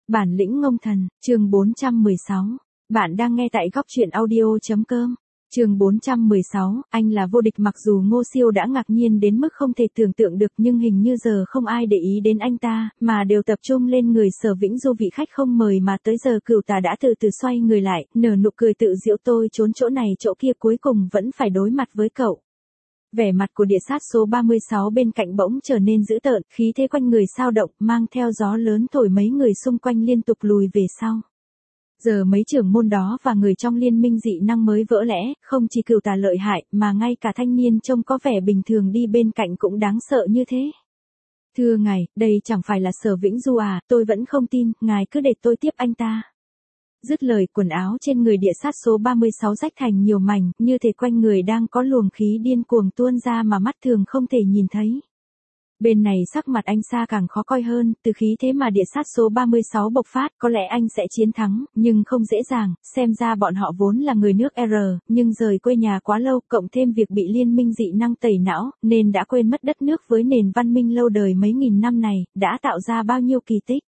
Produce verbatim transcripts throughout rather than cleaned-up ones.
Bản lĩnh ngông thần, chương bốn trăm mười sáu. Bạn đang nghe tại góc truyện audio.com. Chương bốn trăm mười sáu, anh là vô địch. Mặc dù Ngô Siêu đã ngạc nhiên đến mức không thể tưởng tượng được, nhưng hình như giờ không ai để ý đến anh ta, mà đều tập trung lên người Sở Vĩnh Du. Vị khách không mời mà tới giờ Cửu Tà đã từ từ xoay người lại, nở nụ cười tự giễu, tôi trốn chỗ này chỗ kia cuối cùng vẫn phải đối mặt với cậu. Vẻ mặt của địa sát số ba mươi sáu bên cạnh bỗng trở nên dữ tợn, khí thế quanh người xao động, mang theo gió lớn thổi mấy người xung quanh liên tục lùi về sau. Giờ mấy trưởng môn đó và người trong liên minh dị năng mới vỡ lẽ, không chỉ Cửu Tà lợi hại, mà ngay cả thanh niên trông có vẻ bình thường đi bên cạnh cũng đáng sợ như thế. Thưa ngài, đây chẳng phải là Sở Vĩnh Du à, tôi vẫn không tin, ngài cứ để tôi tiếp anh ta. Dứt lời, quần áo trên người địa sát số ba mươi sáu rách thành nhiều mảnh, như thể quanh người đang có luồng khí điên cuồng tuôn ra mà mắt thường không thể nhìn thấy. Bên này sắc mặt anh Sa càng khó coi hơn, từ khí thế mà địa sát số ba mươi sáu bộc phát, có lẽ anh sẽ chiến thắng, nhưng không dễ dàng, xem ra bọn họ vốn là người nước R, nhưng rời quê nhà quá lâu, cộng thêm việc bị liên minh dị năng tẩy não, nên đã quên mất đất nước với nền văn minh lâu đời mấy nghìn năm này, đã tạo ra bao nhiêu kỳ tích.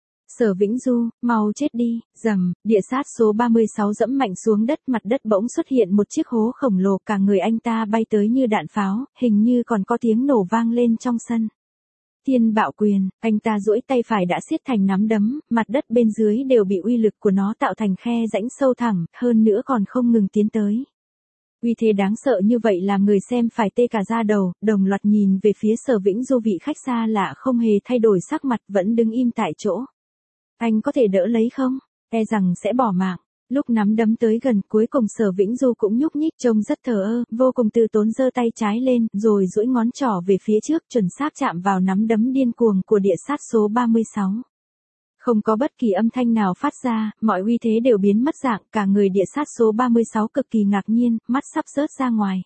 Sở Vĩnh Du, mau chết đi, rầm, địa sát số ba mươi sáu dẫm mạnh xuống đất, mặt đất bỗng xuất hiện một chiếc hố khổng lồ, cả người anh ta bay tới như đạn pháo, hình như còn có tiếng nổ vang lên trong sân. Thiên Bạo Quyền, anh ta duỗi tay phải đã siết thành nắm đấm, mặt đất bên dưới đều bị uy lực của nó tạo thành khe rãnh sâu thẳm, hơn nữa còn không ngừng tiến tới. Uy thế đáng sợ như vậy làm người xem phải tê cả da đầu, đồng loạt nhìn về phía Sở Vĩnh Du. Vị khách xa lạ không hề thay đổi sắc mặt, vẫn đứng im tại chỗ. Anh có thể đỡ lấy không? E rằng sẽ bỏ mạng. Lúc nắm đấm tới gần, cuối cùng Sở Vĩnh Du cũng nhúc nhích, trông rất thờ ơ, vô cùng từ tốn, giơ tay trái lên, rồi duỗi ngón trỏ về phía trước, chuẩn xác chạm vào nắm đấm điên cuồng của địa sát số ba mươi sáu. Không có bất kỳ âm thanh nào phát ra, mọi uy thế đều biến mất dạng, cả người địa sát số ba mươi sáu cực kỳ ngạc nhiên, mắt sắp rớt ra ngoài.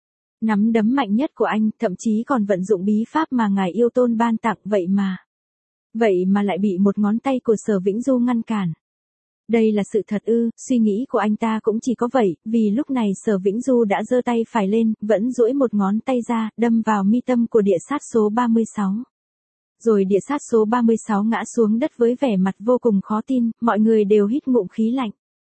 Nắm đấm mạnh nhất của anh, thậm chí còn vận dụng bí pháp mà ngài yêu tôn ban tặng, vậy mà. Vậy mà lại bị một ngón tay của Sở Vĩnh Du ngăn cản. Đây là sự thật ư? Suy nghĩ của anh ta cũng chỉ có vậy, vì lúc này Sở Vĩnh Du đã giơ tay phải lên, vẫn duỗi một ngón tay ra, đâm vào mi tâm của địa sát số ba mươi sáu. Rồi địa sát số ba mươi sáu ngã xuống đất với vẻ mặt vô cùng khó tin, mọi người đều hít ngụm khí lạnh.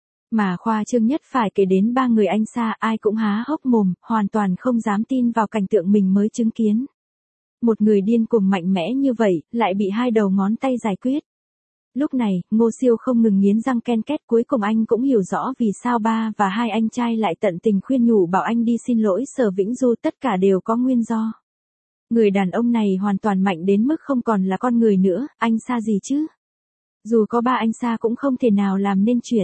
Mà khoa trương nhất phải kể đến ba người anh Sa, ai cũng há hốc mồm, hoàn toàn không dám tin vào cảnh tượng mình mới chứng kiến. Một người điên cuồng mạnh mẽ như vậy, lại bị hai đầu ngón tay giải quyết. Lúc này, Ngô Siêu không ngừng nghiến răng ken két, cuối cùng anh cũng hiểu rõ vì sao ba và hai anh trai lại tận tình khuyên nhủ bảo anh đi xin lỗi Sở Vĩnh Du, tất cả đều có nguyên do. Người đàn ông này hoàn toàn mạnh đến mức không còn là con người nữa, anh Sa gì chứ? Dù có ba anh Sa cũng không thể nào làm nên chuyện.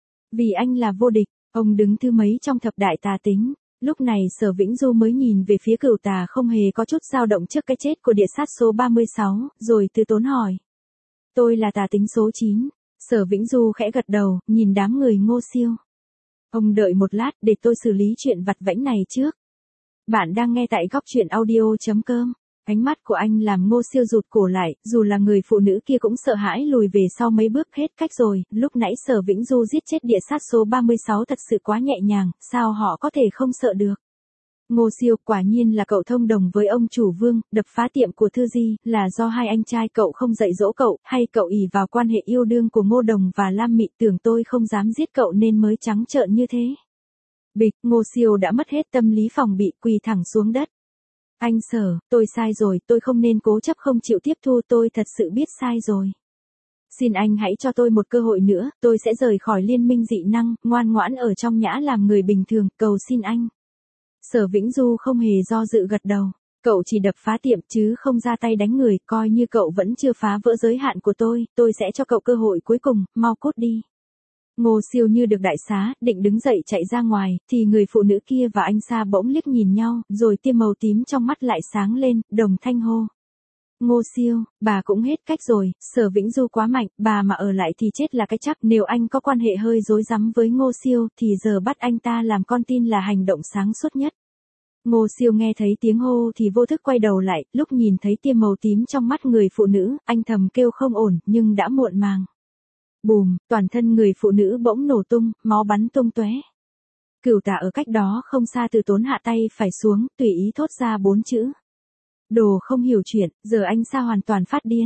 Vì anh là vô địch, ông đứng thứ mấy trong thập đại tà tính. Lúc này Sở Vĩnh Du mới nhìn về phía Cửu Tà, không hề có chút dao động trước cái chết của địa sát số ba mươi sáu, rồi từ tốn hỏi. Tôi là tà tính số chín. Sở Vĩnh Du khẽ gật đầu, nhìn đám người Ngô Siêu. Ông đợi một lát để tôi xử lý chuyện vặt vãnh này trước. Bạn đang nghe tại góc truyện audio.com. Ánh mắt của anh làm Ngô Siêu rụt cổ lại, dù là người phụ nữ kia cũng sợ hãi lùi về sau mấy bước. Hết cách rồi, lúc nãy Sở Vĩnh Du giết chết địa sát số ba mươi sáu thật sự quá nhẹ nhàng, sao họ có thể không sợ được. Ngô Siêu, quả nhiên là cậu thông đồng với ông chủ Vương, đập phá tiệm của Thư Di, là do hai anh trai cậu không dạy dỗ cậu, hay cậu ỷ vào quan hệ yêu đương của Ngô Đồng và Lam Mị, tưởng tôi không dám giết cậu nên mới trắng trợn như thế. Bịch, Ngô Siêu đã mất hết tâm lý phòng bị, quỳ thẳng xuống đất. Anh Sở, tôi sai rồi, tôi không nên cố chấp không chịu tiếp thu, tôi thật sự biết sai rồi. Xin anh hãy cho tôi một cơ hội nữa, tôi sẽ rời khỏi liên minh dị năng, ngoan ngoãn ở trong nhã làm người bình thường, cầu xin anh. Sở Vĩnh Du không hề do dự gật đầu. Cậu chỉ đập phá tiệm chứ không ra tay đánh người, coi như cậu vẫn chưa phá vỡ giới hạn của tôi, tôi sẽ cho cậu cơ hội cuối cùng, mau cút đi. Ngô Siêu như được đại xá, định đứng dậy chạy ra ngoài, thì người phụ nữ kia và anh Sa bỗng liếc nhìn nhau, rồi tia màu tím trong mắt lại sáng lên, đồng thanh hô. Ngô Siêu, bà cũng hết cách rồi, Sở Vĩnh Du quá mạnh, bà mà ở lại thì chết là cái chắc, nếu anh có quan hệ hơi rối rắm với Ngô Siêu, thì giờ bắt anh ta làm con tin là hành động sáng suốt nhất. Ngô Siêu nghe thấy tiếng hô thì vô thức quay đầu lại, lúc nhìn thấy tia màu tím trong mắt người phụ nữ, anh thầm kêu không ổn, nhưng đã muộn màng. Bùm, toàn thân người phụ nữ bỗng nổ tung, máu bắn tung tóe. Cửu Tà ở cách đó không xa từ tốn hạ tay phải xuống, tùy ý thốt ra bốn chữ. Đồ không hiểu chuyện, giờ anh Sa hoàn toàn phát điên.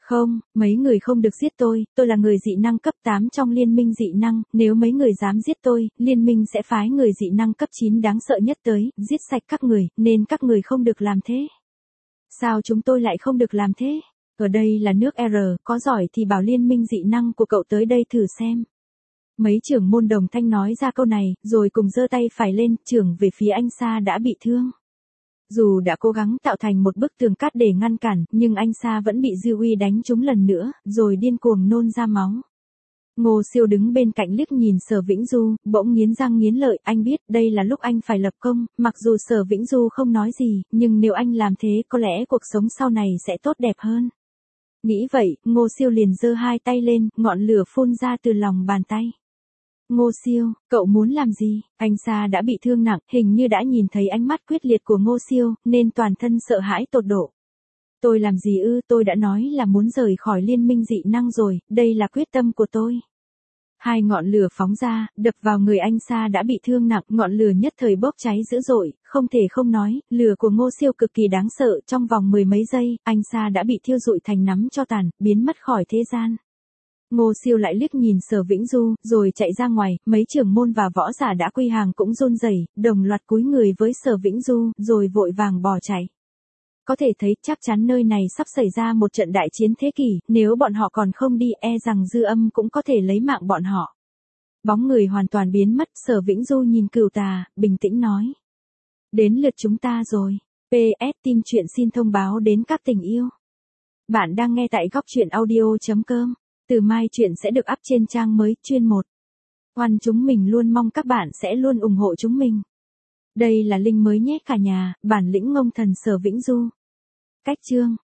Không, mấy người không được giết tôi, tôi là người dị năng cấp tám trong liên minh dị năng, nếu mấy người dám giết tôi, liên minh sẽ phái người dị năng cấp chín đáng sợ nhất tới, giết sạch các người, nên các người không được làm thế. Sao chúng tôi lại không được làm thế? Ở đây là nước R, có giỏi thì bảo liên minh dị năng của cậu tới đây thử xem. Mấy trưởng môn đồng thanh nói ra câu này, rồi cùng giơ tay phải lên, trưởng về phía anh Sa đã bị thương. Dù đã cố gắng tạo thành một bức tường cát để ngăn cản, nhưng anh Sa vẫn bị Diêu Uy đánh trúng lần nữa, rồi điên cuồng nôn ra máu. Ngô Siêu đứng bên cạnh liếc nhìn Sở Vĩnh Du, bỗng nghiến răng nghiến lợi, anh biết đây là lúc anh phải lập công, mặc dù Sở Vĩnh Du không nói gì, nhưng nếu anh làm thế có lẽ cuộc sống sau này sẽ tốt đẹp hơn. Nghĩ vậy, Ngô Siêu liền giơ hai tay lên, ngọn lửa phun ra từ lòng bàn tay. Ngô Siêu, cậu muốn làm gì? Anh Sa đã bị thương nặng, hình như đã nhìn thấy ánh mắt quyết liệt của Ngô Siêu, nên toàn thân sợ hãi tột độ. Tôi làm gì ư, tôi đã nói là muốn rời khỏi liên minh dị năng rồi, đây là quyết tâm của tôi. Hai ngọn lửa phóng ra, đập vào người anh Sa đã bị thương nặng, ngọn lửa nhất thời bốc cháy dữ dội, không thể không nói, lửa của Ngô Siêu cực kỳ đáng sợ, trong vòng mười mấy giây, anh Sa đã bị thiêu rụi thành nắm tro tàn, biến mất khỏi thế gian. Ngô Siêu lại liếc nhìn Sở Vĩnh Du, rồi chạy ra ngoài, mấy trưởng môn và võ giả đã quy hàng cũng run rẩy, đồng loạt cúi người với Sở Vĩnh Du, rồi vội vàng bỏ chạy. Có thể thấy chắc chắn nơi này sắp xảy ra một trận đại chiến thế kỷ, nếu bọn họ còn không đi e rằng dư âm cũng có thể lấy mạng bọn họ. Bóng người hoàn toàn biến mất, Sở Vĩnh Du nhìn Cửu Tà, bình tĩnh nói. Đến lượt chúng ta rồi. pê ét Team Truyện xin thông báo đến các tình yêu. Bạn đang nghe tại góc truyện audio chấm com. Từ mai chuyện sẽ được up trên trang mới, chuyên một. Oan chúng mình luôn mong các bạn sẽ luôn ủng hộ chúng mình. Đây là link mới nhé cả nhà, bản lĩnh ngông thần Sở Vĩnh Du. Cách chương.